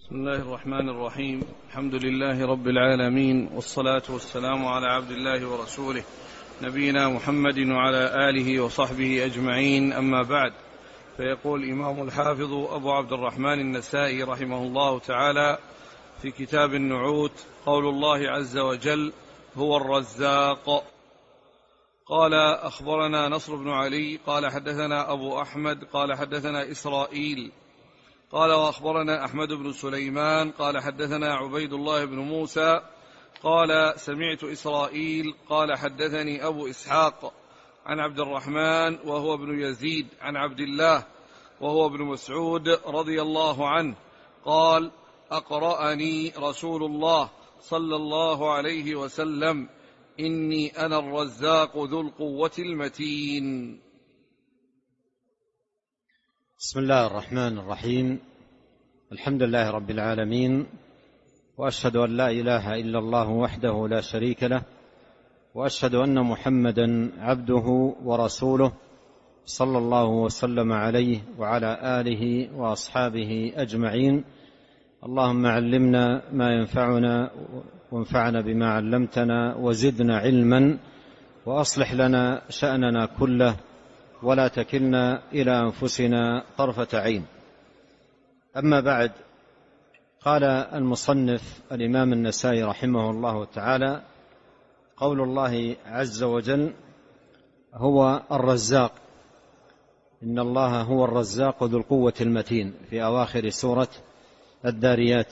بسم الله الرحمن الرحيم. الحمد لله رب العالمين، والصلاة والسلام على عبد الله ورسوله نبينا محمد وعلى آله وصحبه أجمعين، أما بعد. فيقول الإمام الحافظ أبو عبد الرحمن النسائي رحمه الله تعالى في كتاب النعوت: قول الله عز وجل: هو الرزاق. قال: أخبرنا نصر بن علي قال حدثنا أبو أحمد قال حدثنا إسرائيل قال: وأخبرنا أحمد بن سليمان قال حدثنا عبيد الله بن موسى قال: سمعت إسرائيل قال حدثني أبو إسحاق عن عبد الرحمن وهو ابن يزيد عن عبد الله وهو ابن مسعود رضي الله عنه قال: أقرأني رسول الله صلى الله عليه وسلم: إني أنا الرزاق ذو القوة المتين. بسم الله الرحمن الرحيم. الحمد لله رب العالمين، وأشهد أن لا إله إلا الله وحده لا شريك له، وأشهد أن محمدا عبده ورسوله صلى الله وسلم عليه وعلى آله وأصحابه أجمعين. اللهم علمنا ما ينفعنا وانفعنا بما علمتنا وزدنا علما، وأصلح لنا شأننا كله ولا تكلنا إلى أنفسنا طرفة عين. أما بعد، قال المصنف الإمام النسائي رحمه الله تعالى: قول الله عز وجل: هو الرزاق، إن الله هو الرزاق ذو القوة المتين، في أواخر سورة الذاريات.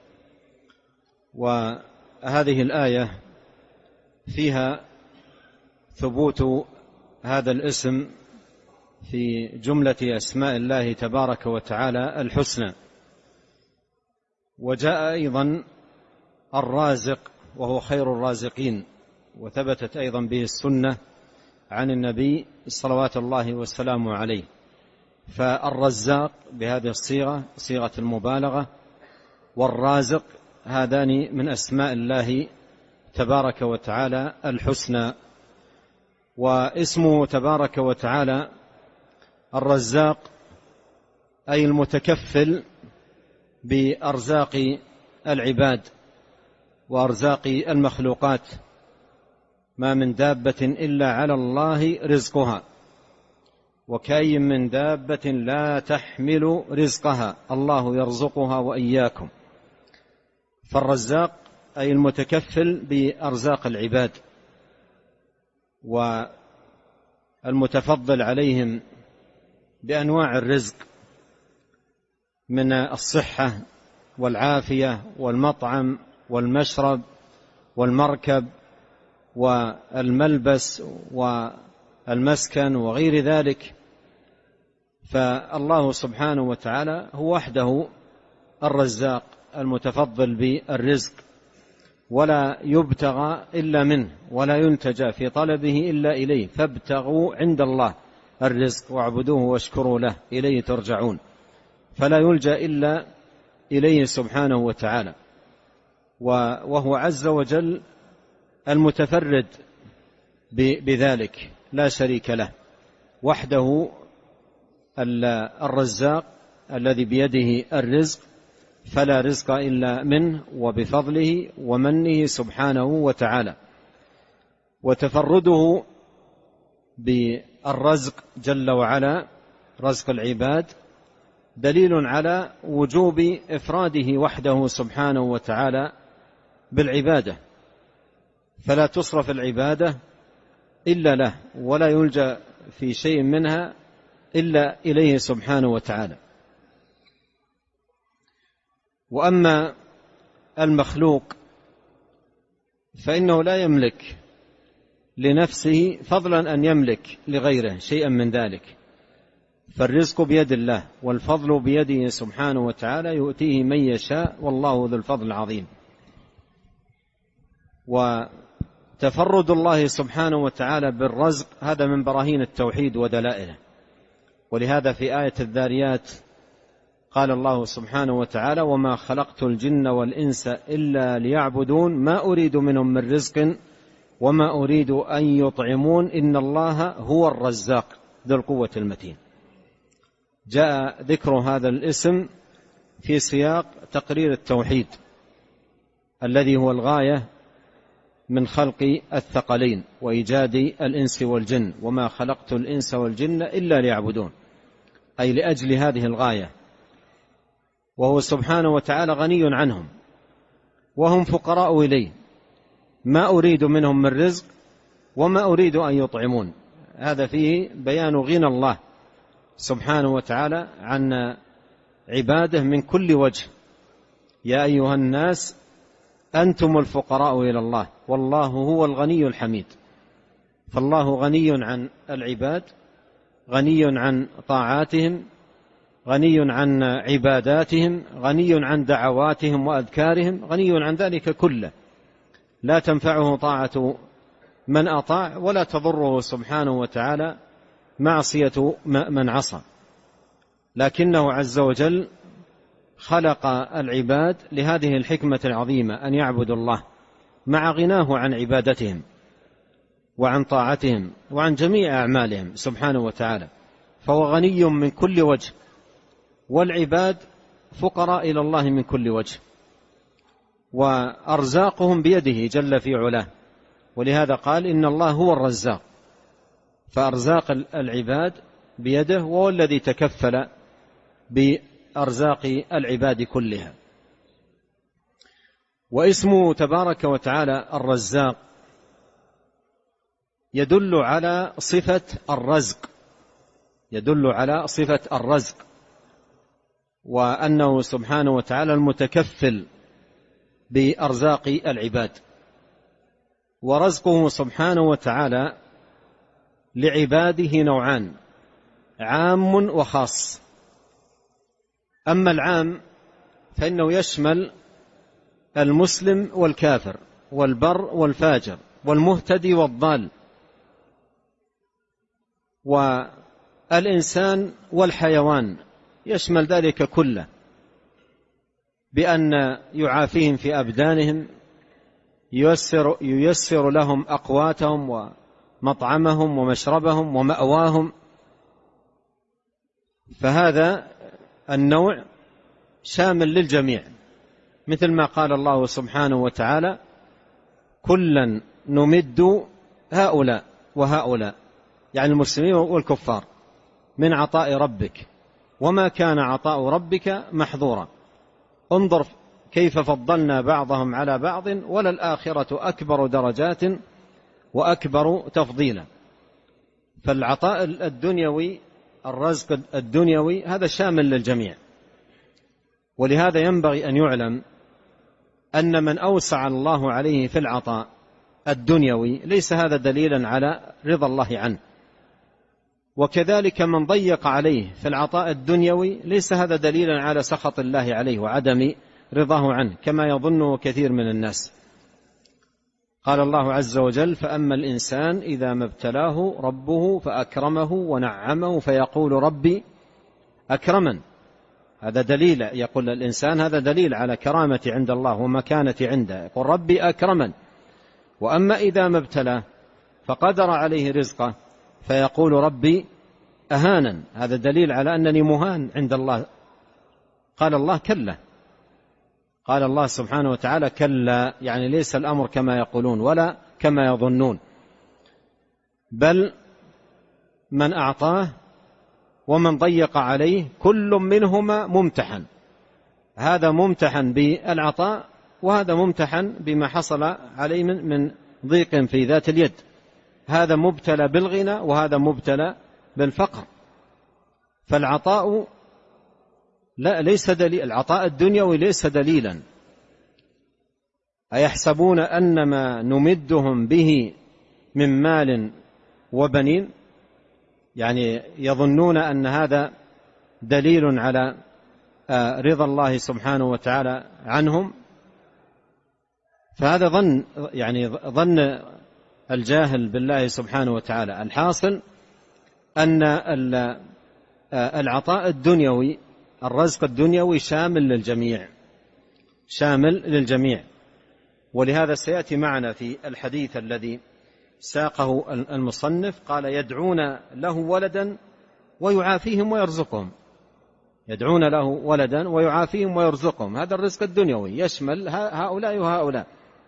وهذه الآية فيها ثبوت هذا الاسم في جملة أسماء الله تبارك وتعالى الحسنى. وجاء أيضا الرازق وهو خير الرازقين، وثبتت أيضا به السنة عن النبي صلوات الله والسلام عليه. فالرزاق بهذه الصيغة، صيغة المبالغة، والرازق هذان من أسماء الله تبارك وتعالى الحسنى. واسمه تبارك وتعالى الرزاق أي المتكفل بأرزاق العباد وأرزاق المخلوقات، ما من دابة إلا على الله رزقها، وكأي من دابة لا تحمل رزقها، الله يرزقها وإياكم. فالرزاق أي المتكفل بأرزاق العباد والمتفضل عليهم بأنواع الرزق، من الصحة والعافية والمطعم والمشرب والمركب والملبس والمسكن وغير ذلك. فالله سبحانه وتعالى هو وحده الرزاق المتفضل بالرزق، ولا يبتغى إلا منه، ولا ينتجى في طلبه إلا إليه. فابتغوا عند الله الرزق واعبدوه واشكروا له إليه ترجعون. فلا يلجأ إلا إليه سبحانه وتعالى، وهو عز وجل المتفرد بذلك، لا شريك له، وحده الرزاق الذي بيده الرزق، فلا رزق إلا منه وبفضله ومنه سبحانه وتعالى. وتفرده بالرزق جل وعلا، رزق العباد، دليل على وجوب إفراده وحده سبحانه وتعالى بالعبادة، فلا تصرف العبادة إلا له، ولا يلجأ في شيء منها إلا إليه سبحانه وتعالى. وأما المخلوق فإنه لا يملك لنفسه فضلا أن يملك لغيره شيئا من ذلك، فالرزق بيد الله والفضل بيده سبحانه وتعالى، يؤتيه من يشاء والله ذو الفضل العظيم. وتفرد الله سبحانه وتعالى بالرزق هذا من براهين التوحيد ودلائله. ولهذا في آية الذاريات قال الله سبحانه وتعالى: وما خلقت الجن والإنس إلا ليعبدون ما أريد منهم من رزق وما أريد أن يطعمون إن الله هو الرزاق ذو القوة المتين. جاء ذكر هذا الاسم في سياق تقرير التوحيد الذي هو الغاية من خلق الثقلين وإيجاد الإنس والجن، وما خلقت الإنس والجن إلا ليعبدون، أي لأجل هذه الغاية. وهو سبحانه وتعالى غني عنهم وهم فقراء إليه، ما أريد منهم من رزق وما أريد أن يطعمون. هذا فيه بيان غنى الله سبحانه وتعالى عن عباده من كل وجه. يا أيها الناس أنتم الفقراء إلى الله والله هو الغني الحميد. فالله غني عن العباد، غني عن طاعاتهم، غني عن عباداتهم، غني عن دعواتهم وأذكارهم، غني عن ذلك كله، لا تنفعه طاعة من أطاع ولا تضره سبحانه وتعالى معصية من عصى. لكنه عز وجل خلق العباد لهذه الحكمة العظيمة، أن يعبدوا الله مع غناه عن عبادتهم وعن طاعتهم وعن جميع أعمالهم سبحانه وتعالى. فهو غني من كل وجه، والعباد فقراء إلى الله من كل وجه، وأرزاقهم بيده جل في علاه. ولهذا قال إن الله هو الرزاق، فأرزاق العباد بيده، وهو الذي تكفل بأرزاق العباد كلها. واسمه تبارك وتعالى الرزاق يدل على صفة الرزق، يدل على صفة الرزق، وأنه سبحانه وتعالى المتكفل بأرزاق العباد. ورزقه سبحانه وتعالى لعباده نوعان، عام وخاص. أما العام فإنه يشمل المسلم والكافر والبر والفاجر والمهتدي والضال، والإنسان والحيوان، يشمل ذلك كله، بأن يعافيهم في أبدانهم، ييسر لهم أقواتهم ومطعمهم ومشربهم ومأواهم. فهذا النوع شامل للجميع، مثل ما قال الله سبحانه وتعالى كلا نمد هؤلاء وهؤلاء، يعني المسلمين والكفار، من عطاء ربك وما كان عطاء ربك محظورا. انظر كيف فضلنا بعضهم على بعض وللآخرة أكبر درجات وأكبر تفضيلا. فالعطاء الدنيوي، الرزق الدنيوي، هذا شامل للجميع. ولهذا ينبغي أن يعلم أن من أوسع الله عليه في العطاء الدنيوي ليس هذا دليلا على رضا الله عنه، وكذلك من ضيق عليه في العطاء الدنيوي ليس هذا دليلا على سخط الله عليه وعدم رضاه عنه كما يظنه كثير من الناس. قال الله عز وجل فأما الإنسان إذا ما ابتلاه ربه فأكرمه ونعمه فيقول ربي أكرمن. هذا دليل، يقول الإنسان هذا دليل على كرامة عند الله ومكانة عنده، يقول ربي أكرمن. وأما إذا ما ابتلاه فقدر عليه رزقه فيقول ربي أهانن، هذا دليل على أنني مهان عند الله. قال الله كلا، قال الله سبحانه وتعالى كلا، يعني ليس الأمر كما يقولون ولا كما يظنون، بل من أعطاه ومن ضيق عليه كل منهما ممتحن، هذا ممتحن بالعطاء وهذا ممتحن بما حصل عليه من ضيق في ذات اليد، هذا مبتلى بالغنى وهذا مبتلى بالفقر. فالعطاء ليس دليل، العطاء الدنيوي ليس دليلا. أيحسبون أن ما نمدهم به من مال وبنين، يعني يظنون أن هذا دليل على رضا الله سبحانه وتعالى عنهم. فهذا ظن، يعني ظن الجاهل بالله سبحانه وتعالى. الحاصل أن العطاء الدنيوي، الرزق الدنيوي شامل للجميع، شامل للجميع. ولهذا سيأتي معنا في الحديث الذي ساقه المصنف، قال يدعون له ولدا ويعافيهم ويرزقهم، يدعون له ولدا ويعافيهم ويرزقهم. هذا الرزق الدنيوي يشمل هؤلاء وهؤلاء.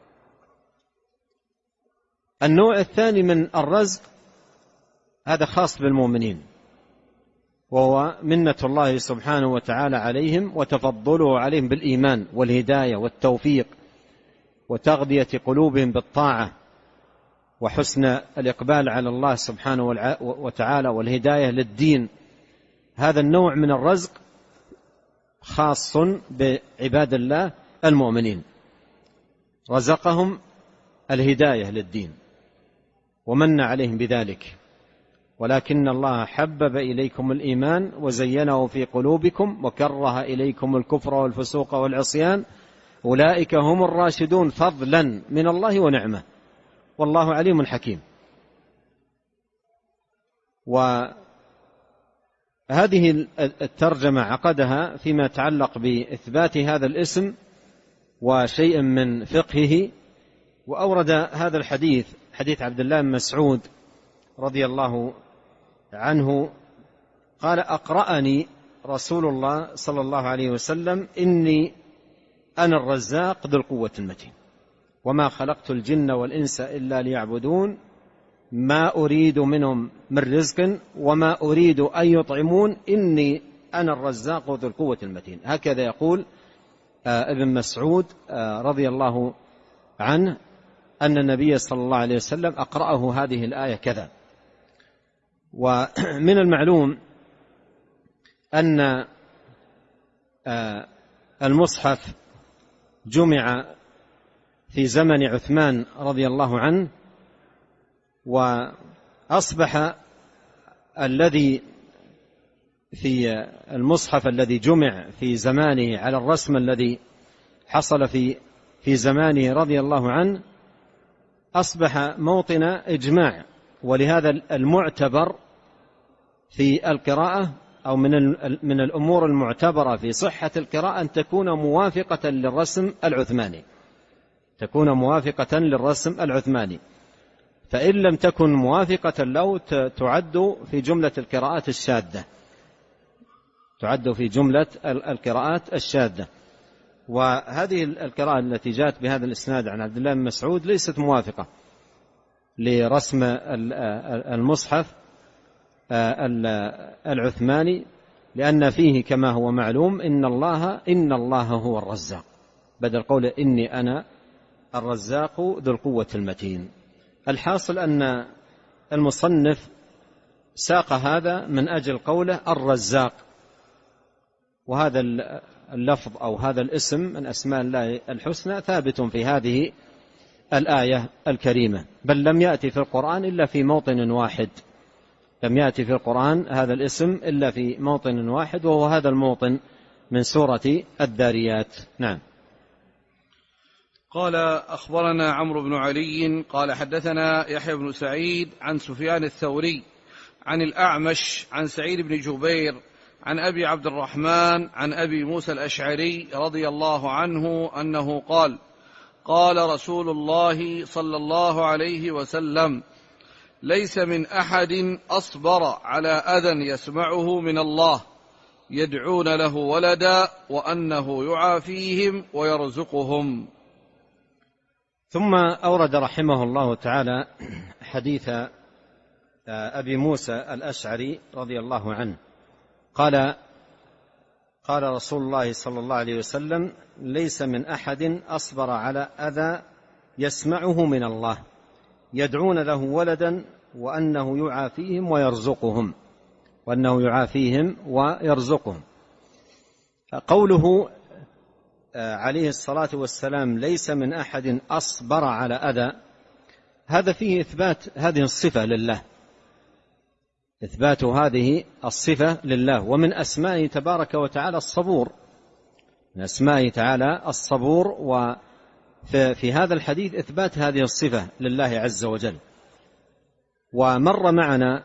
النوع الثاني من الرزق هذا خاص بالمؤمنين، وهو منة الله سبحانه وتعالى عليهم وتفضله عليهم بالإيمان والهداية والتوفيق وتغذية قلوبهم بالطاعة وحسن الإقبال على الله سبحانه وتعالى والهداية للدين. هذا النوع من الرزق خاص بعباد الله المؤمنين، رزقهم الهداية للدين ومن عليهم بذلك. ولكن الله حبب إليكم الإيمان وزينه في قلوبكم وكره إليكم الكفر والفسوق والعصيان أولئك هم الراشدون فضلا من الله ونعمة والله عليم حكيم. وهذه الترجمة عقدها فيما يتعلق بإثبات هذا الاسم وشيء من فقهه، وأورد هذا الحديث، حديث عبد الله بن مسعود رضي الله عنه قال: أقرأني رسول الله صلى الله عليه وسلم إني أنا الرزاق ذو القوة المتين وما خلقت الجن والإنس إلا ليعبدون ما أريد منهم من رزق وما أريد أن يطعمون إني أنا الرزاق ذو القوة المتين. هكذا يقول ابن مسعود رضي الله عنه أن النبي صلى الله عليه وسلم أقرأه هذه الآية كذا. ومن المعلوم أن المصحف جمع في زمن عثمان رضي الله عنه، وأصبح الذي في المصحف الذي جمع في زمانه على الرسم الذي حصل في زمانه رضي الله عنه أصبح موطن إجماع. ولهذا المعتبر في القراءة أو من الأمور المعتبرة في صحة القراءة أن تكون موافقة للرسم العثماني، تكون موافقة للرسم العثماني. فإن لم تكن موافقة له تعد في جملة القراءات الشاذة، تعد في جملة القراءات الشاذة. وهذه القراءة التي جاءت بهذا الإسناد عن عبد الله بن مسعود ليست موافقة لرسم المصحف العثماني، لأن فيه كما هو معلوم إن الله هو الرزاق، بدل قول إني أنا الرزاق ذو القوة المتين. الحاصل أن المصنف ساق هذا من أجل قوله الرزاق، وهذا اللفظ أو هذا الاسم من أسماء الله الحسنى ثابت في هذه الآية الكريمة، بل لم يأتي في القرآن إلا في موطن واحد، لم يأتي في القرآن هذا الاسم إلا في موطن واحد، وهو هذا الموطن من سورة الذاريات. نعم. قال: أخبرنا عمرو بن علي قال حدثنا يحيى بن سعيد عن سفيان الثوري عن الأعمش عن سعيد بن جبير عن أبي عبد الرحمن عن أبي موسى الأشعري رضي الله عنه أنه قال: قال رسول الله صلى الله عليه وسلم: ليس من أحد أصبر على أذى يسمعه من الله يدعون له ولدا وأنه يعافيهم ويرزقهم. ثم أورد رحمه الله تعالى حديث أبي موسى الأشعري رضي الله عنه قال رسول الله صلى الله عليه وسلم: ليس من أحد أصبر على أذى يسمعه من الله يدعون له ولدا وأنه يعافيهم ويرزقهم، وأنه يعافيهم ويرزقهم. قوله عليه الصلاة والسلام ليس من أحد أصبر على أذى، هذا فيه إثبات هذه الصفة لله، إثبات هذه الصفة لله. ومن أسمائه تبارك وتعالى الصبور، من أسمائه تعالى الصبور، وفي هذا الحديث إثبات هذه الصفة لله عز وجل. ومر معنا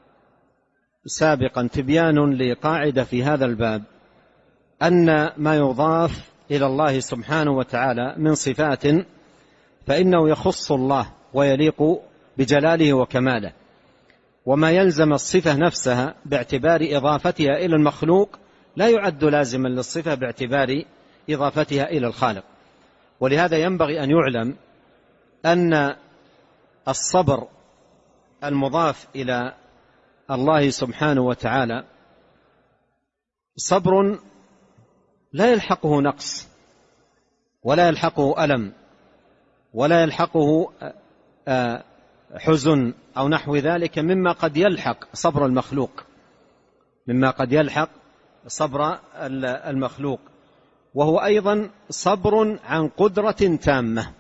سابقا تبيان لقاعدة في هذا الباب، أن ما يضاف إلى الله سبحانه وتعالى من صفات فإنه يخص الله ويليق بجلاله وكماله، وما يلزم الصفة نفسها باعتبار إضافتها إلى المخلوق لا يعد لازما للصفة باعتبار إضافتها إلى الخالق. ولهذا ينبغي أن يعلم أن الصبر المضاف إلى الله سبحانه وتعالى صبر لا يلحقه نقص ولا يلحقه ألم ولا يلحقه حزن أو نحو ذلك مما قد يلحق صبر المخلوق، مما قد يلحق صبر المخلوق، وهو أيضا صبر عن قدرة تامة،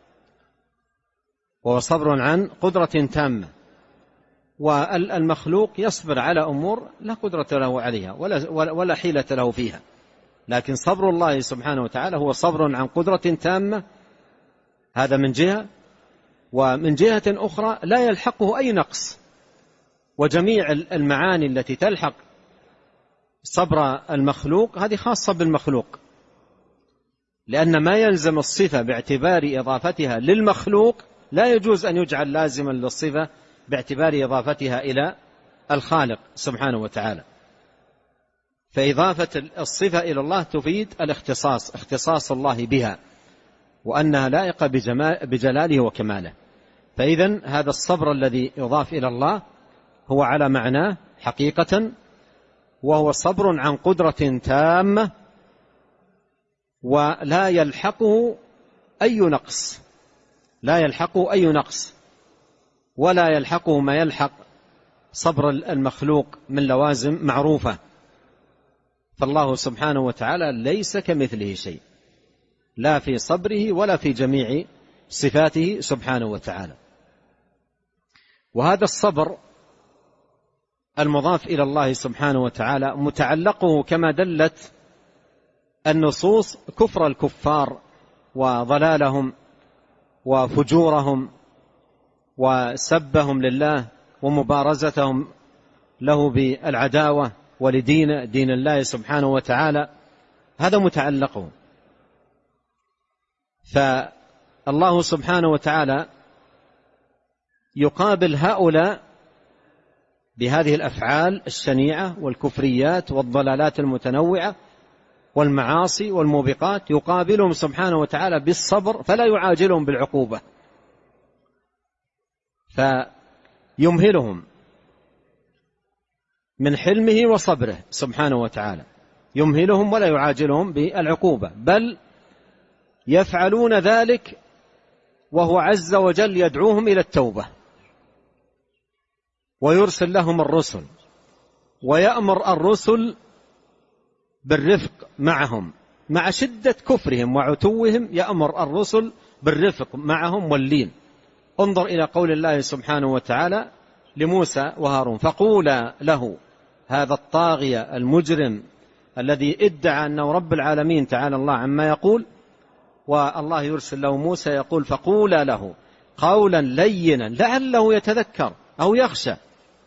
وهو صبر عن قدرة تامة. والمخلوق يصبر على أمور لا قدرة له عليها ولا حيلة له فيها، لكن صبر الله سبحانه وتعالى هو صبر عن قدرة تامة، هذا من جهة. ومن جهة أخرى لا يلحقه أي نقص، وجميع المعاني التي تلحق صبر المخلوق هذه خاصة بالمخلوق، لأن ما يلزم الصفة باعتبار إضافتها للمخلوق لا يجوز أن يجعل لازما للصفة باعتبار إضافتها إلى الخالق سبحانه وتعالى. فإضافة الصفة إلى الله تفيد الاختصاص، اختصاص الله بها، وأنها لائقة بجلاله وكماله. فإذن هذا الصبر الذي يضاف إلى الله هو على معناه حقيقة، وهو صبر عن قدرة تامة ولا يلحقه أي نقص، لا يلحقه أي نقص ولا يلحقه ما يلحق صبر المخلوق من لوازم معروفة. فالله سبحانه وتعالى ليس كمثله شيء، لا في صبره ولا في جميع صفاته سبحانه وتعالى. وهذا الصبر المضاف إلى الله سبحانه وتعالى متعلقه كما دلت النصوص كفر الكفار وضلالهم وفجورهم وسبهم لله ومبارزتهم له بالعداوة ولدين دين الله سبحانه وتعالى، هذا متعلقه. فالله سبحانه وتعالى يقابل هؤلاء بهذه الأفعال الشنيعة والكفريات والضلالات المتنوعة والمعاصي والموبقات، يقابلهم سبحانه وتعالى بالصبر فلا يعاجلهم بالعقوبة، فيمهلهم من حلمه وصبره سبحانه وتعالى، يمهلهم ولا يعاجلهم بالعقوبة، بل يفعلون ذلك وهو عز وجل يدعوهم إلى التوبة ويرسل لهم الرسل ويأمر الرسل بالرفق معهم مع شدة كفرهم وعتوهم، يأمر الرسل بالرفق معهم واللين. انظر إلى قول الله سبحانه وتعالى لموسى وهارون: فقولا له، هذا الطاغية المجرم الذي ادعى أنه رب العالمين تعالى الله عما يقول، والله يرسل له موسى يقول: فقولا له قولا لينا لعله يتذكر أو يخشى.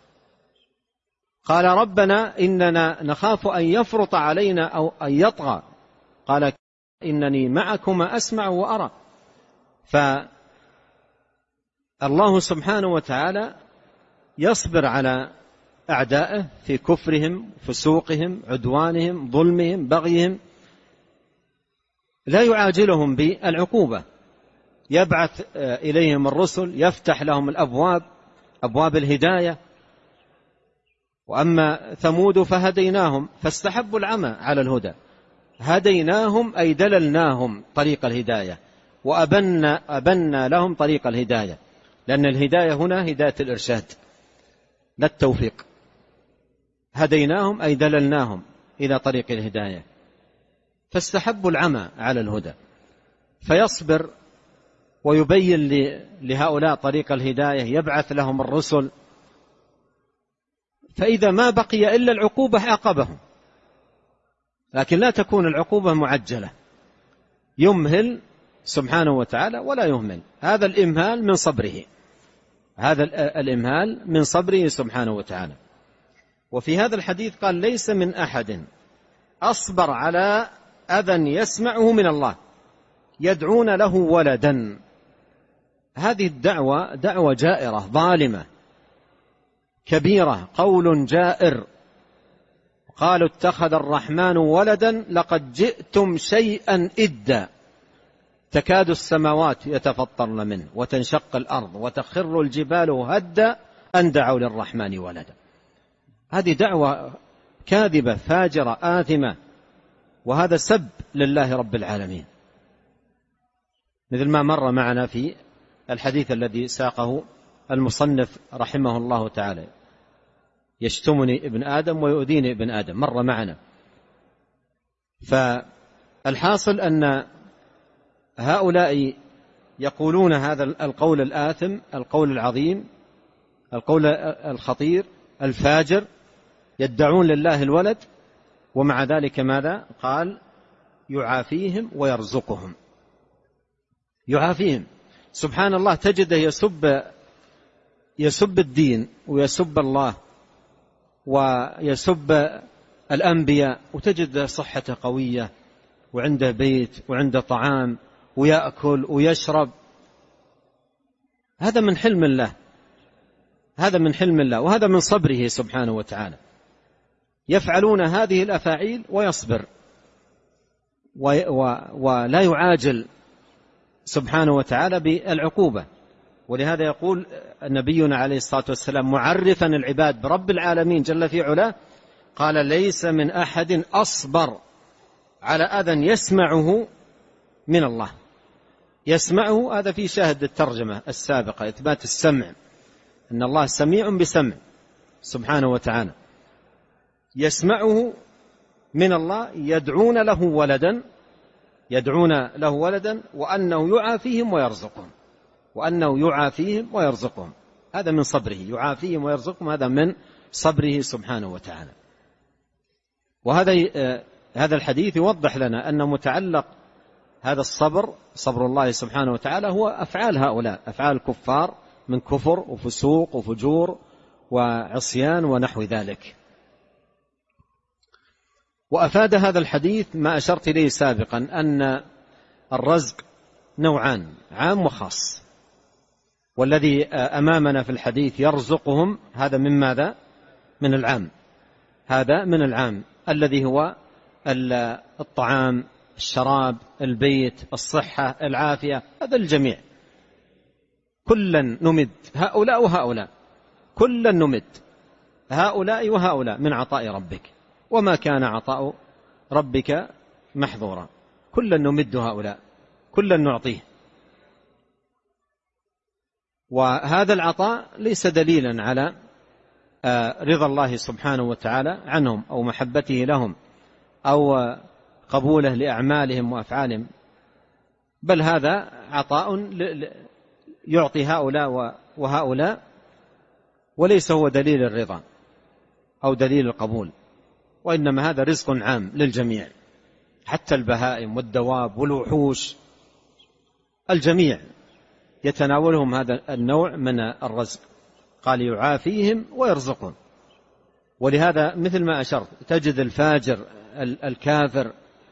قال: ربنا إننا نخاف أن يفرط علينا أو أن يطغى. قال: إنني معكما أسمع وأرى. فالله سبحانه وتعالى يصبر على أعدائه في كفرهم، فسوقهم، عدوانهم، ظلمهم، بغيهم، لا يعاجلهم بالعقوبة، يبعث إليهم الرسل، يفتح لهم الأبواب، أبواب الهداية. وأما ثمود فهديناهم فاستحبوا العمى على الهدى، هديناهم أي دللناهم طريق الهداية وأبنا لهم طريق الهداية، لأن الهداية هنا هداية الإرشاد لا التوفيق. هديناهم أي دللناهم إلى طريق الهداية، فاستحبوا العمى على الهدى، فيصبر ويبين لهؤلاء طريق الهداية، يبعث لهم الرسل، فإذا ما بقي إلا العقوبة عاقبهم، لكن لا تكون العقوبة معجلة، يمهل سبحانه وتعالى ولا يهمل. هذا الإمهال من صبره، هذا الإمهال من صبره سبحانه وتعالى. وفي هذا الحديث قال: ليس من أحد أصبر على أذى يسمعه من الله يدعون له ولدا. هذه الدعوة دعوة جائرة ظالمة كبيرة، قول جائر، قالوا اتخذ الرحمن ولدا لقد جئتم شيئا إدا تكاد السماوات يتفطرن منه وتنشق الأرض وتخر الجبال هدا أن دعوا للرحمن ولدا. هذه دعوة كاذبة فاجرة آثمة، وهذا سب لله رب العالمين، مثل ما مر معنا في الحديث الذي ساقه المصنف رحمه الله تعالى: يشتمني ابن آدم ويؤذيني ابن آدم، مر معنا. فالحاصل أن هؤلاء يقولون هذا القول الآثم، القول العظيم، القول الخطير الفاجر، يدعون لله الولد، ومع ذلك ماذا قال؟ يعافيهم ويرزقهم. يعافيهم، سبحان الله، تجده يسب الدين ويسب الله ويسب الأنبياء، وتجد صحته قوية وعنده بيت وعنده طعام ويأكل ويشرب. هذا من حلم الله، هذا من حلم الله، وهذا من صبره سبحانه وتعالى. يفعلون هذه الأفاعيل ويصبر ولا يعاجل سبحانه وتعالى بالعقوبة. ولهذا يقول نبينا عليه الصلاة والسلام معرفا العباد برب العالمين جل في علاه، قال: ليس من أحد أصبر على أذى يسمعه من الله. يسمعه هذا في شاهد الترجمة السابقة، إثبات السمع، أن الله سميع بسمع سبحانه وتعالى. يسمعه من الله، يدعون له ولدا وأنه يعافيهم ويرزقهم، وأنه يعافيهم ويرزقهم. هذا من صبره، يعافيهم ويرزقهم، هذا من صبره سبحانه وتعالى. وهذا الحديث يوضح لنا أن متعلق هذا الصبر، صبر الله سبحانه وتعالى، هو أفعال هؤلاء، أفعال الكفار من كفر وفسوق وفجور وعصيان ونحو ذلك. وأفاد هذا الحديث ما أشرت إليه سابقا، أن الرزق نوعان، عام وخاص. والذي أمامنا في الحديث يرزقهم، هذا من ماذا؟ من العام، هذا من العام الذي هو الطعام، الشراب، البيت، الصحة، العافية، هذا الجميع. كلا نمد هؤلاء وهؤلاء، كلا نمد هؤلاء وهؤلاء من عطاء ربك، وما كان عطاء ربك محظورا. كلا نمد هؤلاء، كلا نعطيه. وهذا العطاء ليس دليلا على رضا الله سبحانه وتعالى عنهم أو محبته لهم أو قبوله لأعمالهم وأفعالهم، بل هذا عطاء يعطي هؤلاء وهؤلاء، وليس هو دليل الرضا أو دليل القبول، وإنما هذا رزق عام للجميع، حتى البهائم والدواب والوحوش، الجميع يتناولهم هذا النوع من الرزق. قال يعافيهم ويرزقهم. ولهذا مثل ما أشرت، تجد الفاجر الكافر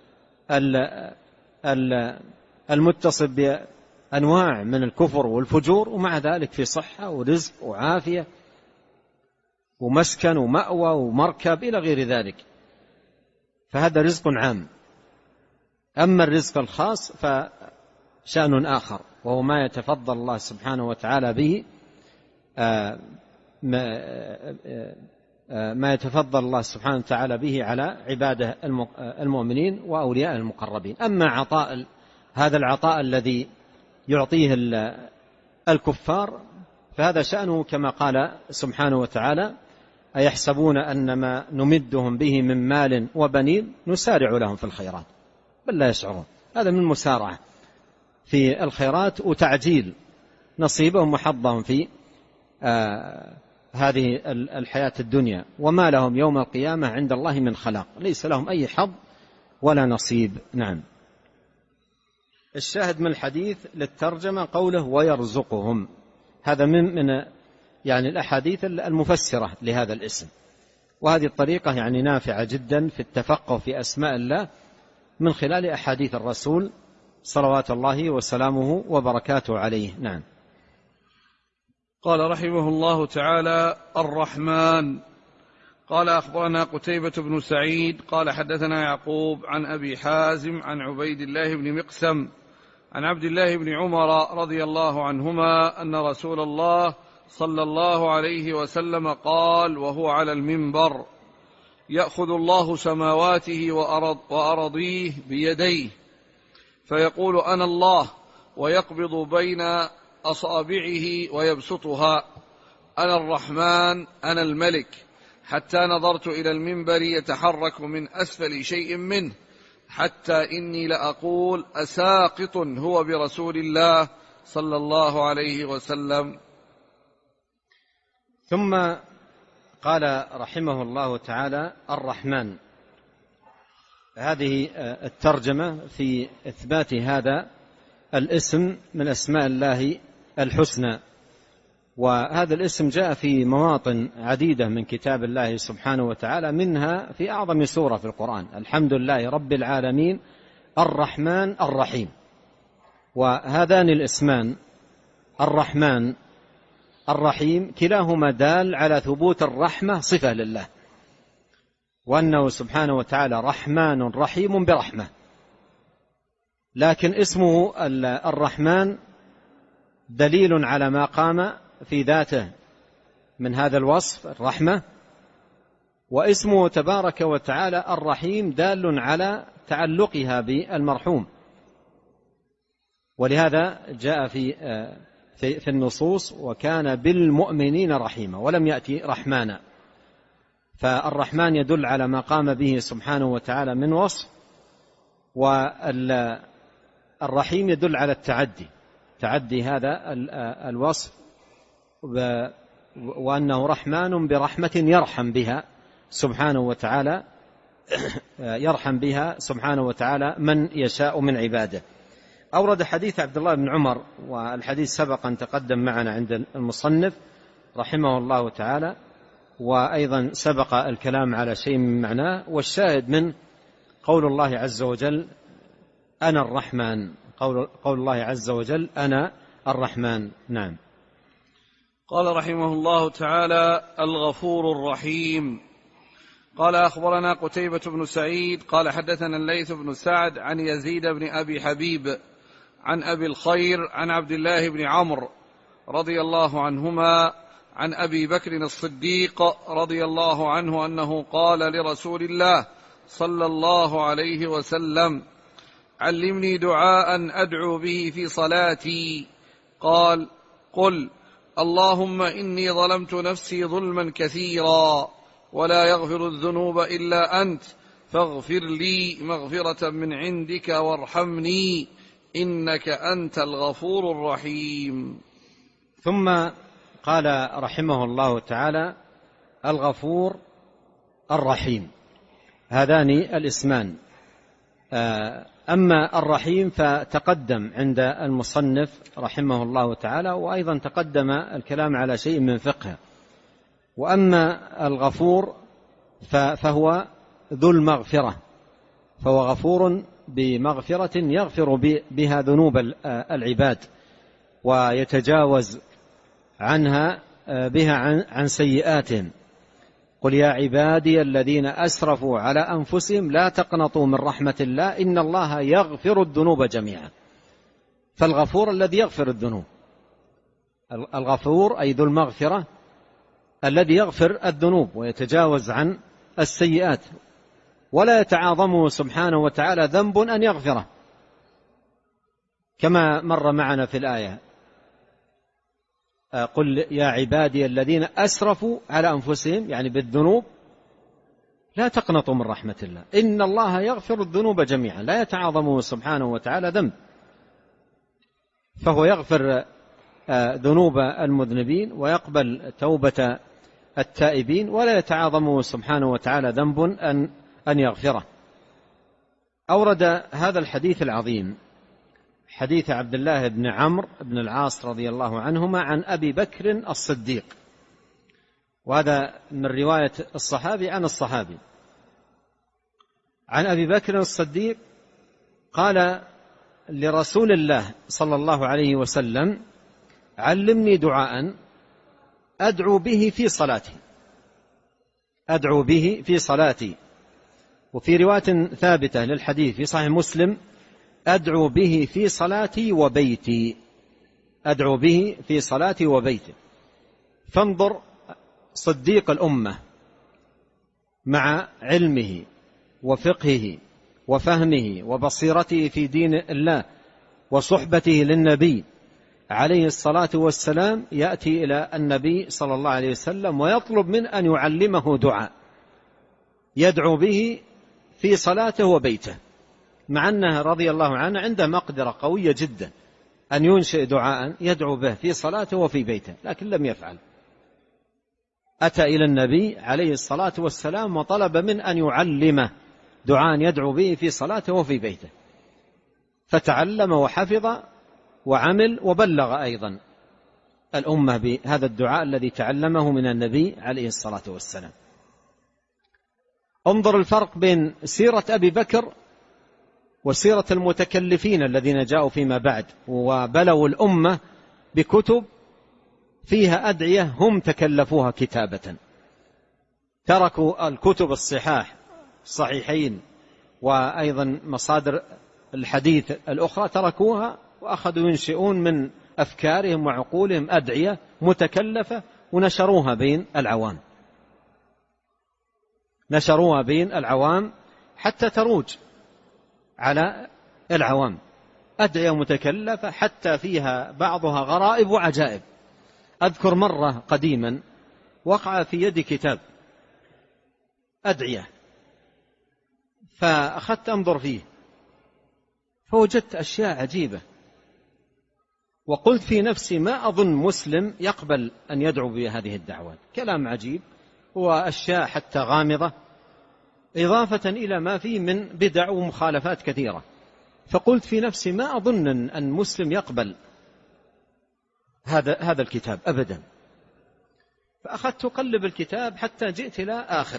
المتصف بأنواع من الكفر والفجور، ومع ذلك في صحة ورزق وعافية ومسكن ومأوى ومركب إلى غير ذلك، فهذا رزق عام. أما الرزق الخاص فشأن آخر، وهو ما يتفضل الله سبحانه وتعالى به، ما يتفضل الله سبحانه وتعالى به على عباده المؤمنين وأولياء المقربين. أما هذا العطاء الذي يعطيه الكفار فهذا شأنه كما قال سبحانه وتعالى: أيحسبون أن ما نمدهم به من مال وبنين نسارع لهم في الخيرات بل لا يشعرون. هذا من مسارعة في الخيرات وتعجيل نصيبهم وحظهم في هذه الحياة الدنيا، وما لهم يوم القيامة عند الله من خلاق، ليس لهم أي حظ ولا نصيب. نعم. الشاهد من الحديث للترجمة قوله ويرزقهم، هذا من يعني الأحاديث المفسرة لهذا الاسم، وهذه الطريقة يعني نافعة جدا في التفقه في أسماء الله من خلال أحاديث الرسول صلوات الله وسلامه وبركاته عليه. نعم. قال رحمه الله تعالى: الرحمن قال أخبرنا قتيبة بن سعيد قال حدثنا يعقوب عن أبي حازم عن عبيد الله بن مقسم عن عبد الله بن عمر رضي الله عنهما أن رسول الله صلى الله عليه وسلم قال وهو على المنبر: يأخذ الله سماواته وأرضيه بيديه فيقول أنا الله، ويقبض بين أصابعه ويبسطها، أنا الرحمن أنا الملك، حتى نظرت إلى المنبر يتحرك من أسفل شيء منه، حتى إني لأقول أساقط هو برسول الله صلى الله عليه وسلم. ثم قال رحمه الله تعالى: الرحمن. هذه الترجمة في إثبات هذا الاسم من أسماء الله الحسنى، وهذا الاسم جاء في مواطن عديدة من كتاب الله سبحانه وتعالى، منها في أعظم سورة في القرآن: الحمد لله رب العالمين الرحمن الرحيم. وهذان الاسمان الرحمن الرحيم كلاهما دال على ثبوت الرحمة صفة لله، وأنه سبحانه وتعالى رحمن رحيم برحمة. لكن اسمه الرحمن دليل على ما قام في ذاته من هذا الوصف الرحمة، واسمه تبارك وتعالى الرحيم دال على تعلقها بالمرحوم، ولهذا جاء في النصوص: وكان بالمؤمنين رحيما، ولم يأتي رحمانا. فالرحمن يدل على ما قام به سبحانه وتعالى من وصف، والرحيم يدل على تعدي هذا الوصف، وأنه رحمن برحمة يرحم بها سبحانه وتعالى من يشاء من عباده. أورد حديث عبد الله بن عمر، والحديث سبق أن تقدم معنا عند المصنف رحمه الله تعالى، وأيضا سبق الكلام على شيء من معناه. والشاهد من قول الله عز وجل: أنا الرحمن، قول الله عز وجل: أنا الرحمن. نعم. قال رحمه الله تعالى: الغفور الرحيم. قال أخبرنا قتيبة بن سعيد قال حدثنا الليث بن سعد عن يزيد بن أبي حبيب عن أبي الخير عن عبد الله بن عمرو رضي الله عنهما عن أبي بكر الصديق رضي الله عنه أنه قال لرسول الله صلى الله عليه وسلم: علمني دعاء أدعو به في صلاتي. قال: قل اللهم إني ظلمت نفسي ظلما كثيرا ولا يغفر الذنوب إلا أنت، فاغفر لي مغفرة من عندك وارحمني إنك أنت الغفور الرحيم. ثم قال رحمه الله تعالى: الغفور الرحيم. هذان الاسمان. أما الرحيم فتقدم عند المصنف رحمه الله تعالى، وأيضا تقدم الكلام على شيء من فقه. وأما الغفور فهو ذو المغفرة، فهو غفور بمغفرة يغفر بها ذنوب العباد، ويتجاوز عنها بها عن سيئاتهم. قل يا عبادي الذين أسرفوا على أنفسهم لا تقنطوا من رحمة الله إن الله يغفر الذنوب جميعا. فالغفور الذي يغفر الذنوب، الغفور أي ذو المغفرة الذي يغفر الذنوب ويتجاوز عن السيئات، ولا يتعاظمه سبحانه وتعالى ذنب أن يغفره، كما مر معنا في الآية: قل يا عبادي الذين أسرفوا على أنفسهم، يعني بالذنوب، لا تقنطوا من رحمة الله إن الله يغفر الذنوب جميعا، لا يتعاظمه سبحانه وتعالى ذنب، فهو يغفر ذنوب المذنبين ويقبل توبة التائبين، ولا يتعاظمه سبحانه وتعالى ذنب أن يغفره. أورد هذا الحديث العظيم حديث عبد الله بن عمرو بن العاص رضي الله عنهما عن أبي بكر الصديق، وهذا من رواية الصحابي عن الصحابي. عن أبي بكر الصديق قال لرسول الله صلى الله عليه وسلم: علمني دعاء أدعو به في صلاتي. أدعو به في صلاتي. وفي رواية ثابتة للحديث في صحيح مسلم: أدعو به في صلاتي وبيتي. أدعو به في صلاتي وبيتي. فانظر صديق الأمة مع علمه وفقهه وفهمه وبصيرته في دين الله وصحبته للنبي عليه الصلاة والسلام، يأتي إلى النبي صلى الله عليه وسلم ويطلب من أن يعلمه دعاء يدعو به في صلاته وبيته، مع أنه رضي الله عنه عنده مقدرة قوية جدا أن ينشئ دعاء يدعو به في صلاته وفي بيته، لكن لم يفعل. أتى إلى النبي عليه الصلاة والسلام وطلب من أن يعلمه دعاء يدعو به في صلاته وفي بيته، فتعلم وحفظ وعمل وبلغ أيضا الأمة بهذا الدعاء الذي تعلمه من النبي عليه الصلاة والسلام. انظر الفرق بين سيرة أبي بكر وسيرة المتكلفين الذين جاءوا فيما بعد وبلوا الأمة بكتب فيها أدعية هم تكلفوها كتابة، تركوا الكتب الصحيحين وأيضا مصادر الحديث الأخرى تركوها وأخذوا ينشئون من أفكارهم وعقولهم أدعية متكلفة ونشروها بين العوام حتى تروج على العوام. أدعية متكلفة حتى فيها بعضها غرائب وعجائب. أذكر مرة قديما وقع في يدي كتاب أدعية، فأخذت أنظر فيه فوجدت أشياء عجيبة، وقلت في نفسي ما أظن مسلم يقبل أن يدعو بهذه الدعوات. كلام عجيب وأشياء حتى غامضة، إضافة إلى ما فيه من بدع ومخالفات كثيرة. فقلت في نفسي ما أظن أن مسلم يقبل هذا الكتاب أبدا. فأخذت أقلب الكتاب حتى جئت إلى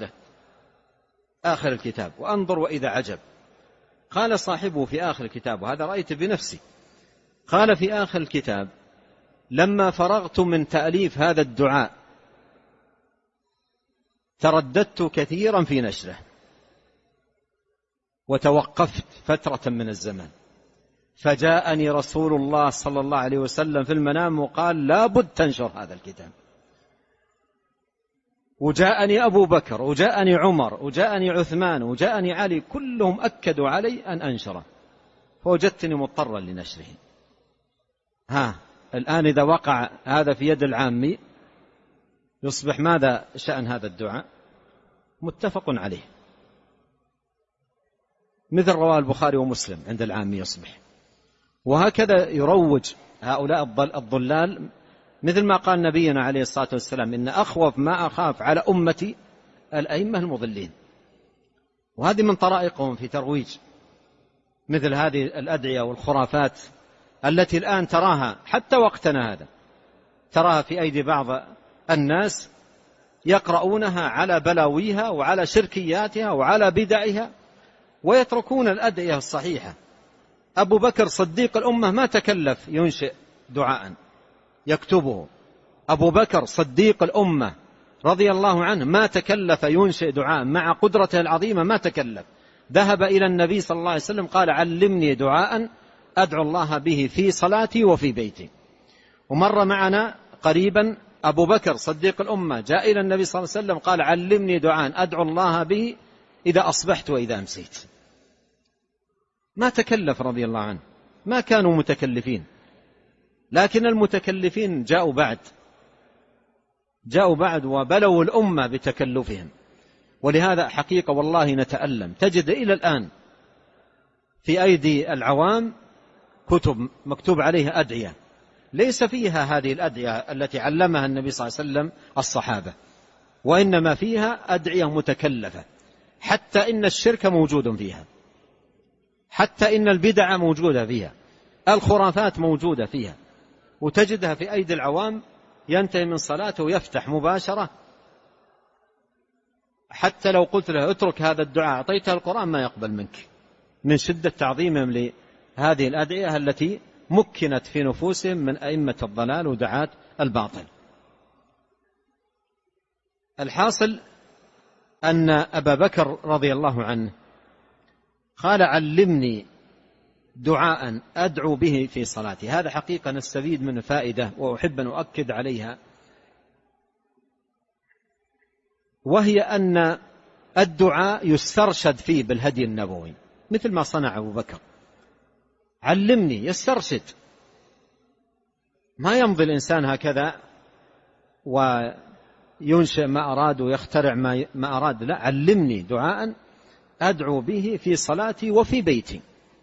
آخر الكتاب وأنظر وإذا عجب. قال صاحبه في آخر الكتاب، وهذا رأيت بنفسي، قال في آخر الكتاب: لما فرغت من تأليف هذا الدعاء ترددت كثيرا في نشره وتوقفت فترة من الزمان، فجاءني رسول الله صلى الله عليه وسلم في المنام وقال: لا بد تنشر هذا الكتاب. وجاءني أبو بكر وجاءني عمر وجاءني عثمان وجاءني علي، كلهم أكدوا علي أن أنشره، فوجدتني مضطرا لنشره. الآن إذا وقع هذا في يد العامي يصبح ماذا شأن هذا الدعاء؟ متفق عليه، مثل رواه البخاري ومسلم عند العامي يصبح. وهكذا يروج هؤلاء الضلال، مثل ما قال نبينا عليه الصلاة والسلام: إن أخوف ما أخاف على أمتي الأئمة المضلين. وهذه من طرائقهم في ترويج مثل هذه الأدعية والخرافات التي الآن تراها حتى وقتنا هذا، تراها في أيدي بعض الناس يقرؤونها على بلاويها وعلى شركياتها وعلى بدعها ويتركون الأدعية الصحيحة. أبو بكر صديق الأمة ما تكلف ينشئ دعاء يكتبه. أبو بكر صديق الأمة رضي الله عنه ما تكلف ينشئ دعاء، مع قدرته العظيمة ما تكلف. ذهب إلى النبي صلى الله عليه وسلم قال: علمني دعاء أدعو الله به في صلاتي وفي بيتي. ومر معنا قريبا أبو بكر صديق الأمة جاء إلى النبي صلى الله عليه وسلم قال: علمني دعاء أدعو الله به إذا أصبحت وإذا أمسيت. ما تكلف رضي الله عنه، ما كانوا متكلفين. لكن المتكلفين جاءوا بعد وبلوا الأمة بتكلفهم. ولهذا حقيقة والله نتألم، تجد إلى الآن في أيدي العوام كتب مكتوب عليها أدعية ليس فيها هذه الأدعية التي علمها النبي صلى الله عليه وسلم الصحابة، وإنما فيها أدعية متكلفة. حتى إن الشرك موجود فيها، حتى إن البدع موجودة فيها، الخرافات موجودة فيها، وتجدها في أيدي العوام. ينتهي من صلاته ويفتح مباشرة، حتى لو قلت له اترك هذا الدعاء أعطيته القرآن ما يقبل منك، من شدة تعظيمهم لهذه الأدعية التي مكنت في نفوسهم من أئمة الضلال ودعاة الباطل. الحاصل أن أبا بكر رضي الله عنه قال علمني دعاء أدعو به في صلاتي. هذا حقيقة نستفيد منه فائدة وأحب أن أؤكد عليها، وهي أن الدعاء يسترشد فيه بالهدي النبوي مثل ما صنع أبو بكر. علمني، يسترشد، ما يمضي الإنسان هكذا وينشئ ما أراد ويخترع ما أراد، لا، علمني دعاء أدعو به في صلاتي وفي بيتي.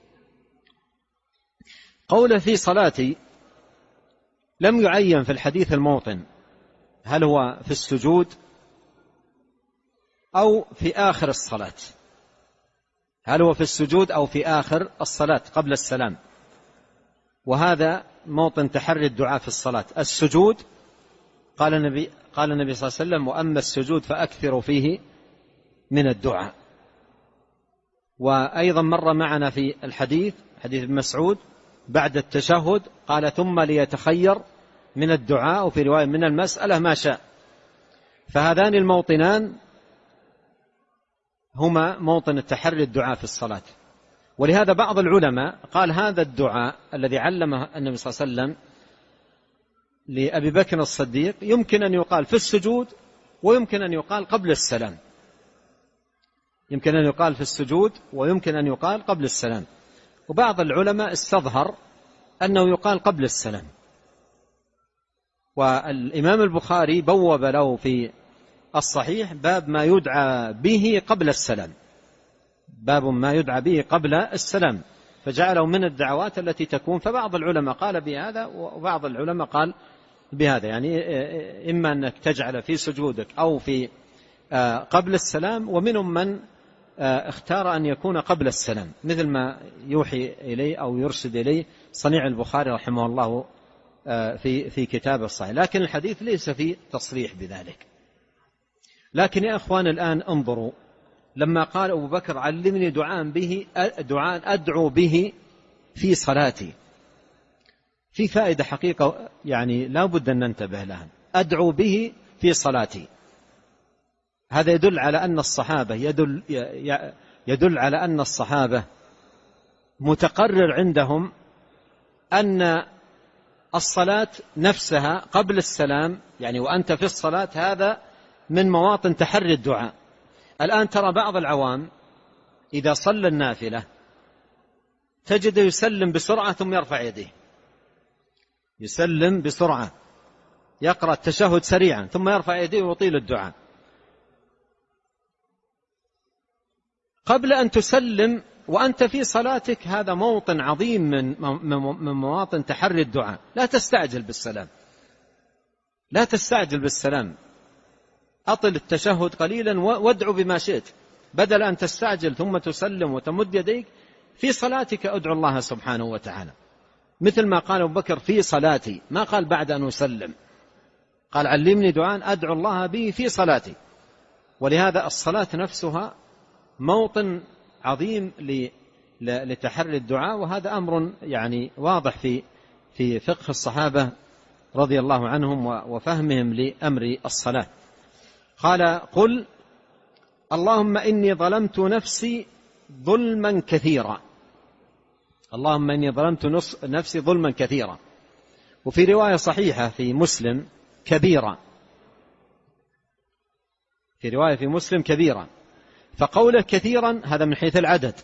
قوله في صلاتي لم يعين في الحديث الموطن، هل هو في السجود أو في آخر الصلاة، هل هو في السجود أو في آخر الصلاة قبل السلام، وهذا موطن تحري الدعاء في الصلاة. السجود قال النبي صلى الله عليه وسلم: وأما السجود فأكثروا فيه من الدعاء. وأيضا مر معنا في الحديث، حديث ابن مسعود، بعد التشهد قال: ثم ليتخير من الدعاء، وفي رواية من المسألة ما شاء. فهذان الموطنان هما موطن التحري الدعاء في الصلاة. ولهذا بعض العلماء قال هذا الدعاء الذي علمه النبي صلى الله عليه وسلم لأبي بكر الصديق يمكن أن يقال في السجود ويمكن أن يقال قبل السلام، يمكن أن يقال في السجود ويمكن أن يقال قبل السلام. وبعض العلماء استظهر أنه يقال قبل السلام. والإمام البخاري بوب له في الصحيح باب ما يدعى به قبل السلام، باب ما يدعى به قبل السلام، فجعله من الدعوات التي تكون. فبعض العلماء قال بهذا وبعض العلماء قال بهذا، يعني إما أنك تجعل في سجودك أو في قبل السلام، ومنهم من اختار أن يكون قبل السلام، مثل ما يوحي إليه أو يرشد إليه صنيع البخاري رحمه الله في كتاب الصحيح. لكن الحديث ليس فيه تصريح بذلك. لكن يا أخوان الآن انظروا، لما قال أبو بكر علمني دعاء أدعو به في صلاتي، في فائدة حقيقة يعني لا بد أن ننتبه لها. أدعو به في صلاتي، هذا يدل على أن الصحابة يدل على أن الصحابة متقرر عندهم أن الصلاة نفسها قبل السلام، يعني وأنت في الصلاة، هذا من مواطن تحري الدعاء. الآن ترى بعض العوام إذا صلى النافلة تجد يسلم بسرعة ثم يرفع يديه، يسلم بسرعة، يقرأ التشهد سريعا ثم يرفع يديه ويطيل الدعاء. قبل أن تسلم وأنت في صلاتك، هذا موطن عظيم من مواطن تحري الدعاء. لا تستعجل بالسلام، لا تستعجل بالسلام، أطل التشهد قليلا وادعو بما شئت، بدل أن تستعجل ثم تسلم وتمد يديك. في صلاتك أدعو الله سبحانه وتعالى، مثل ما قال أبو بكر في صلاتي، ما قال بعد أن أسلم، قال علمني دعاء أدعو الله به في صلاتي. ولهذا الصلاة نفسها موطن عظيم لتحري الدعاء، وهذا أمر يعني واضح في فقه الصحابة رضي الله عنهم وفهمهم لأمر الصلاة. قال: قل اللهم إني ظلمت نفسي ظلما كثيرا، اللهم إني ظلمت نفسي ظلما كثيرا. وفي رواية صحيحة في مسلم كبيرا، في رواية في مسلم كبيرا. فقوله كثيرا هذا من حيث العدد،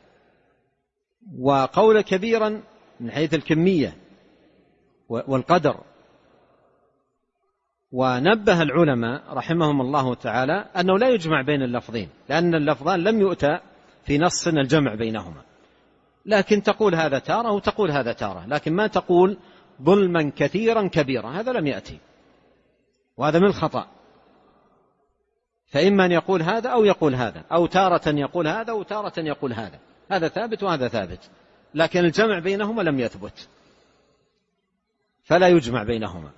وقوله كبيرا من حيث الكمية والقدر. ونبه العلماء رحمهم الله تعالى أنه لا يجمع بين اللفظين، لأن اللفظان لم يؤتى في نص الجمع بينهما، لكن تقول هذا تارة وتقول هذا تارة، لكن ما تقول ظلما كثيرا كبيرا، هذا لم يأتي، وهذا من الخطأ. فإما أن يقول هذا أو يقول هذا، أو تارة يقول هذا وتارة يقول هذا، هذا ثابت وهذا ثابت، لكن الجمع بينهما لم يثبت، فلا يجمع بينهما.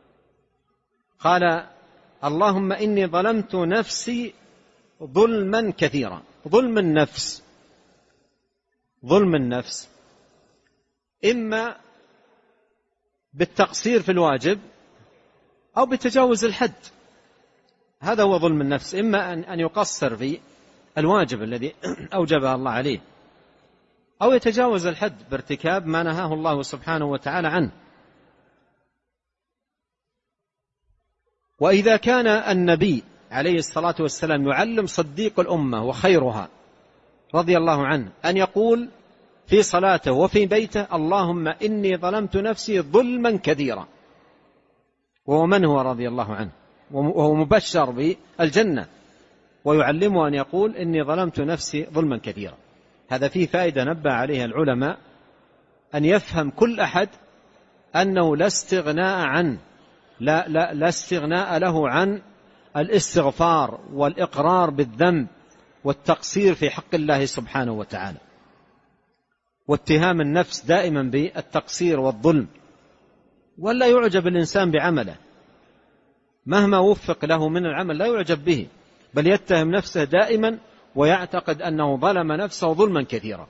قال: اللهم إني ظلمت نفسي ظلما كثيرا. ظلم النفس، ظلم النفس إما بالتقصير في الواجب أو بتجاوز الحد. هذا هو ظلم النفس، إما أن يقصر في الواجب الذي أوجبه الله عليه، أو يتجاوز الحد بارتكاب ما نهاه الله سبحانه وتعالى عنه. وإذا كان النبي عليه الصلاة والسلام يعلم صديق الأمة وخيرها رضي الله عنه أن يقول في صلاته وفي بيته: اللهم إني ظلمت نفسي ظلما كثيرا، وهو من هو رضي الله عنه وهو مبشر بالجنة، ويعلمه أن يقول: إني ظلمت نفسي ظلما كثيرا. هذا فيه فائدة نبه عليها العلماء، أن يفهم كل أحد أنه لا استغناء عنه، لا استغناء له عن الاستغفار والإقرار بالذنب والتقصير في حق الله سبحانه وتعالى، واتهام النفس دائما بالتقصير والظلم، ولا يعجب الإنسان بعمله مهما وفق له من العمل، لا يعجب به، بل يتهم نفسه دائما ويعتقد أنه ظلم نفسه ظلما كثيرا.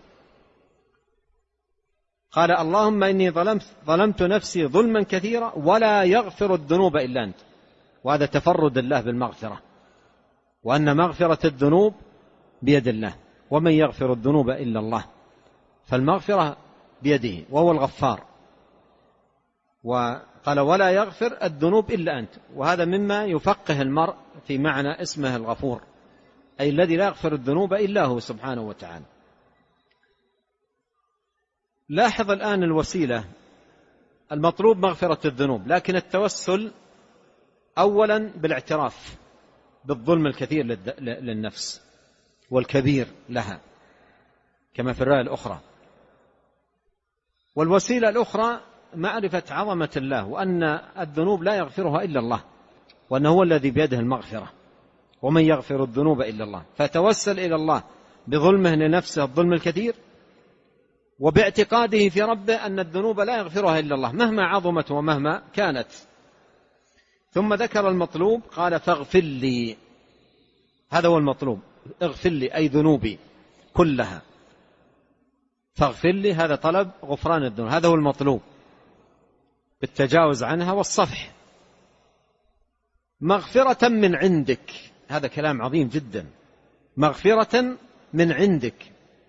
قال: اللهم إني ظلمت نفسي ظلما كثيرا ولا يغفر الذنوب إلا أنت. وهذا تفرد الله بالمغفرة، وأن مغفرة الذنوب بيد الله، ومن يغفر الذنوب إلا الله، فالمغفرة بيده وهو الغفار. وقال: ولا يغفر الذنوب إلا أنت، وهذا مما يفقه المرء في معنى اسمه الغفور، أي الذي لا يغفر الذنوب إلا هو سبحانه وتعالى. لاحظ الآن الوسيلة، المطلوب مغفرة الذنوب، لكن التوسل أولا بالاعتراف بالظلم الكثير للنفس والكبير لها كما في الرواية الأخرى. والوسيلة الأخرى معرفة عظمة الله، وأن الذنوب لا يغفرها إلا الله، وأنه هو الذي بيده المغفرة، ومن يغفر الذنوب إلا الله. فتوسل إلى الله بظلمه لنفسه الظلم الكثير، وباعتقاده في ربه أن الذنوب لا يغفرها إلا الله مهما عظمت ومهما كانت. ثم ذكر المطلوب، قال: فاغفر لي. هذا هو المطلوب، اغفر لي أي ذنوبي كلها، فاغفر لي، هذا طلب غفران الذنوب، هذا هو المطلوب بالتجاوز عنها والصفح. مغفرة من عندك، هذا كلام عظيم جدا، مغفرة من عندك.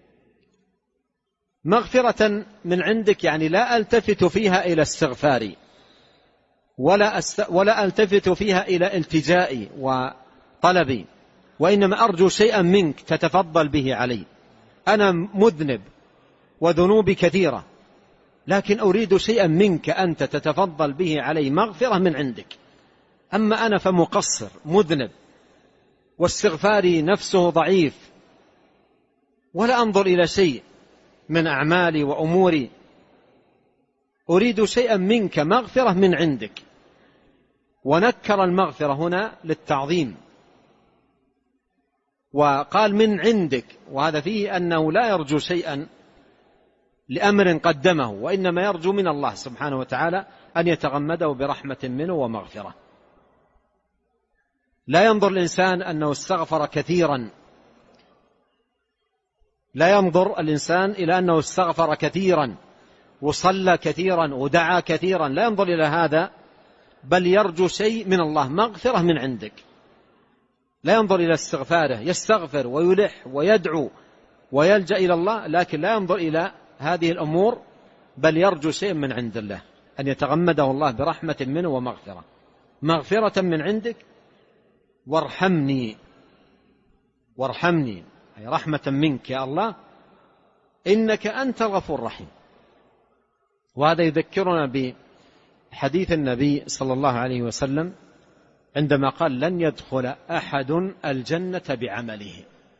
مغفرة من عندك يعني لا ألتفت فيها إلى استغفاري، ولا ألتفت فيها إلى التجائي وطلبي، وإنما أرجو شيئا منك تتفضل به علي. أنا مذنب وذنوبي كثيرة، لكن أريد شيئا منك أنت تتفضل به علي، مغفرة من عندك. أما أنا فمقصر مذنب، واستغفاري نفسه ضعيف، ولا أنظر إلى شيء من أعمالي وأموري، أريد شيئا منك، مغفرة من عندك. ونكر المغفرة هنا للتعظيم، وقال من عندك، وهذا فيه أنه لا يرجو شيئا لأمر قدمه، وإنما يرجو من الله سبحانه وتعالى أن يتغمده برحمة منه ومغفرة. لا ينظر الإنسان أنه استغفر كثيرا، لا ينظر الإنسان إلى أنه استغفر كثيرا وصلى كثيرا ودعا كثيرا، لا ينظر إلى هذا، بل يرجو شيء من الله، مغفرة من عندك. لا ينظر إلى استغفاره، يستغفر ويلح ويدعو ويلجأ إلى الله، لكن لا ينظر إلى هذه الأمور، بل يرجو شيء من عند الله، أن يتغمده الله برحمة منه ومغفرة. مغفرة من عندك وارحمني، أي رحمة منك يا الله، إنك أنت الغفور الرحيم. وهذا يذكرنا بحديث النبي صلى الله عليه وسلم عندما قال: لن يدخل أحد الجنة بعمله.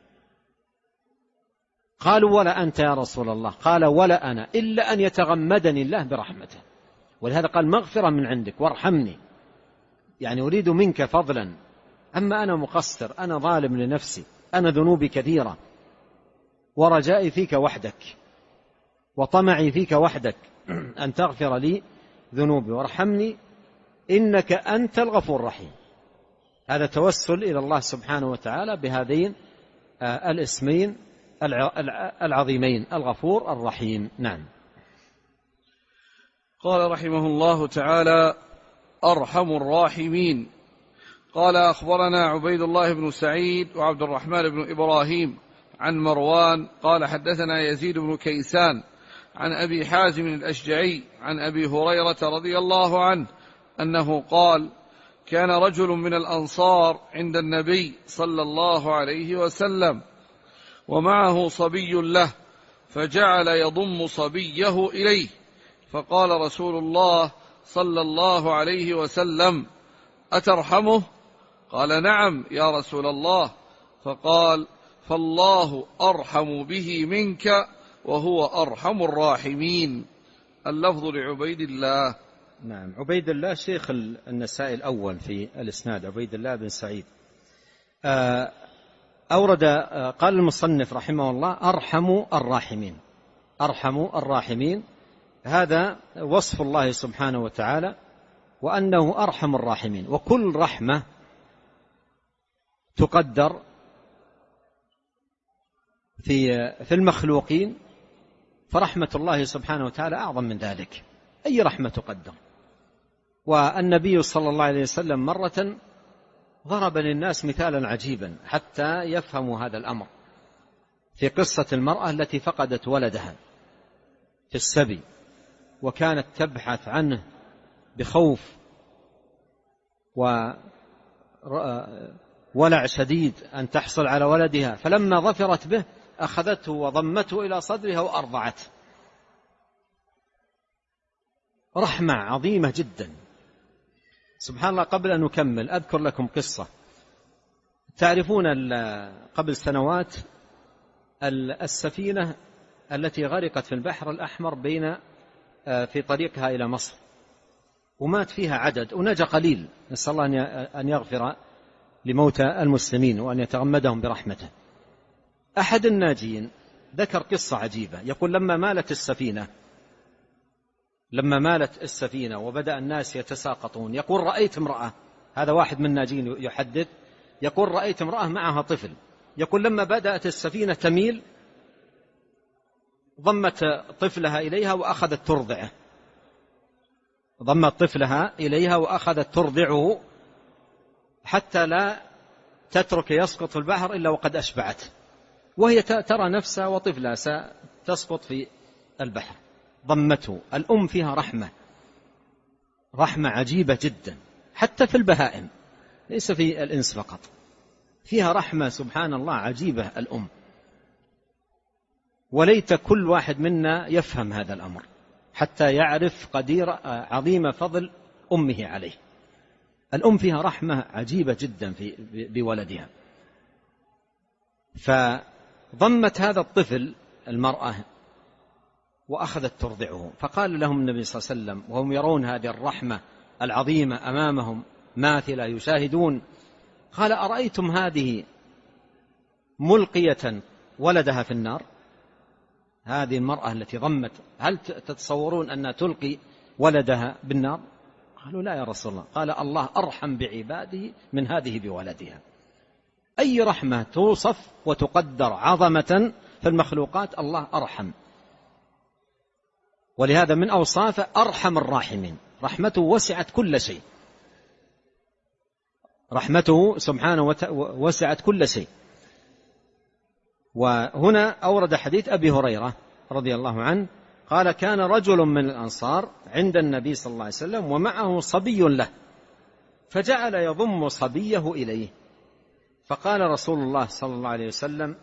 قالوا: ولا أنت يا رسول الله؟ قال: ولا أنا، إلا أن يتغمدني الله برحمته. ولهذا قال: مغفرة من عندك وارحمني، يعني أريد منك فضلا، أما أنا مقصر، أنا ظالم لنفسي، أنا ذنوبي كثيرة، ورجائي فيك وحدك، وطمعي فيك وحدك أن تغفر لي ذنوبي وارحمني، إنك أنت الغفور الرحيم. هذا توسل إلى الله سبحانه وتعالى بهذين الاسمين العظيمين، الغفور الرحيم. نعم. قال رحمه الله تعالى: أرحم الراحمين. قال أخبرنا عبيد الله بن سعيد وعبد الرحمن بن إبراهيم عن مروان قال حدثنا يزيد بن كيسان عن أبي حازم الأشجعي عن أبي هريرة رضي الله عنه أنه قال كان رجل من الأنصار عند النبي صلى الله عليه وسلم ومعه صبي له، فجعل يضم صبيه إليه، فقال رسول الله صلى الله عليه وسلم أترحمه؟ قال نعم يا رسول الله. فقال فالله أرحم به منك وهو أرحم الراحمين. اللفظ لعبيد الله. نعم، عبيد الله شيخ النسائي الأول في الإسناد، عبيد الله بن سعيد. أورد قال المصنف رحمه الله أرحم الراحمين. أرحم الراحمين هذا وصف الله سبحانه وتعالى، وأنه أرحم الراحمين. وكل رحمة تقدر في المخلوقين، فرحمة الله سبحانه وتعالى أعظم من ذلك. أي رحمة تقدر. والنبي صلى الله عليه وسلم مرة ضرب للناس مثالا عجيبا حتى يفهموا هذا الأمر، في قصة المرأة التي فقدت ولدها في السبي، وكانت تبحث عنه بخوف وولع شديد أن تحصل على ولدها، فلما ظفرت به أخذته وضمته إلى صدرها وأرضعته. رحمة عظيمة جدا. سبحان الله. قبل أن نكمل أذكر لكم قصة. تعرفون قبل سنوات السفينة التي غرقت في البحر الأحمر في طريقها إلى مصر، ومات فيها عدد ونجا قليل. نسأل الله أن يغفر لموتى المسلمين وأن يتغمدهم برحمته. أحد الناجين ذكر قصة عجيبة، يقول لما مالت السفينة وبدأ الناس يتساقطون، يقول رأيت امرأة، هذا واحد من الناجين يحدث، يقول رأيت امرأة معها طفل، يقول لما بدأت السفينة تميل ضمت طفلها إليها وأخذت ترضعه، ضمت طفلها إليها وأخذت ترضعه حتى لا تترك يسقط في البحر إلا وقد أشبعت، وهي ترى نفسها وطفلها ستسقط في البحر. ضمته. الأم فيها رحمة عجيبة جدا، حتى في البهائم ليس في الإنس فقط، فيها رحمة سبحان الله عجيبة الأم. وليت كل واحد منا يفهم هذا الأمر حتى يعرف قدير عظيم فضل أمه عليه. الأم فيها رحمة عجيبة جدا بولدها. فضمت هذا الطفل المرأة وأخذت ترضعه، فقال لهم النبي صلى الله عليه وسلم وهم يرون هذه الرحمة العظيمة أمامهم ماثلة يشاهدون، قال أرأيتم هذه ملقية ولدها في النار؟ هذه المرأة التي ضمت، هل تتصورون أنها تلقي ولدها بالنار؟ قالوا لا يا رسول الله. قال الله أرحم بعباده من هذه بولدها. أي رحمة توصف وتقدر عظمة في المخلوقات الله أرحم. ولهذا من أوصافه أرحم الراحمين، رحمته وسعت كل شيء، رحمته سبحانه وسعت كل شيء. وهنا أورد حديث أبي هريرة رضي الله عنه قال كان رجل من الأنصار عند النبي صلى الله عليه وسلم ومعه صبي له، فجعل يضم صبيه إليه، فقال رسول الله صلى الله عليه وسلم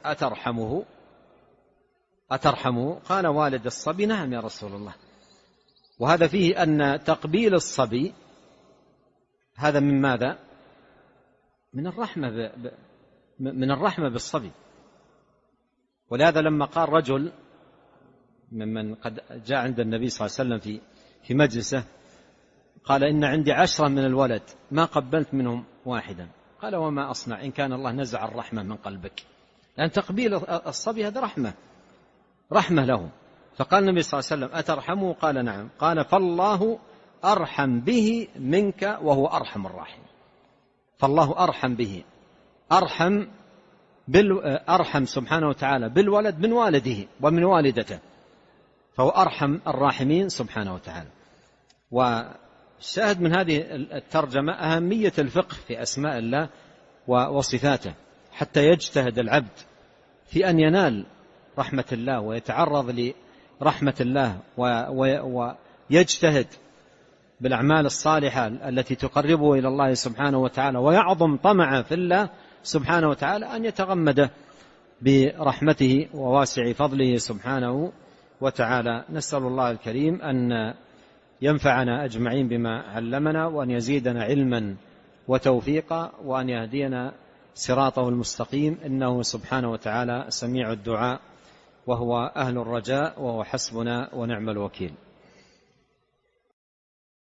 أترحمه؟ قال والد الصبي نعم يا رسول الله. وهذا فيه أن تقبيل الصبي هذا من ماذا؟ من الرحمة بالصبي. ولهذا لما قال رجل ممن قد جاء عند النبي صلى الله عليه وسلم في مجلسه قال إن عندي 10 من الولد ما قبلت منهم واحدا، قال وما أصنع إن كان الله نزع الرحمة من قلبك، لأن تقبيل الصبي هذا رحمة له. فقال النبي صلى الله عليه وسلم أترحمه؟ قال نعم. قال فالله أرحم به منك وهو أرحم الراحمين. فالله أرحم به، أرحم سبحانه وتعالى بالولد من والده ومن والدته، فهو أرحم الراحمين سبحانه وتعالى. الشاهد من هذه الترجمة أهمية الفقه في أسماء الله وصفاته، حتى يجتهد العبد في أن ينال رحمة الله ويتعرض لرحمة الله ويجتهد بالأعمال الصالحة التي تقربه إلى الله سبحانه وتعالى، ويعظم طمعا في الله سبحانه وتعالى أن يتغمد برحمته وواسع فضله سبحانه وتعالى. نسأل الله الكريم أن ينفعنا أجمعين بما علمنا، وأن يزيدنا علما وتوفيقا، وأن يهدينا صراطه المستقيم، إنه سبحانه وتعالى سميع الدعاء وهو أهل الرجاء وهو حسبنا ونعم الوكيل.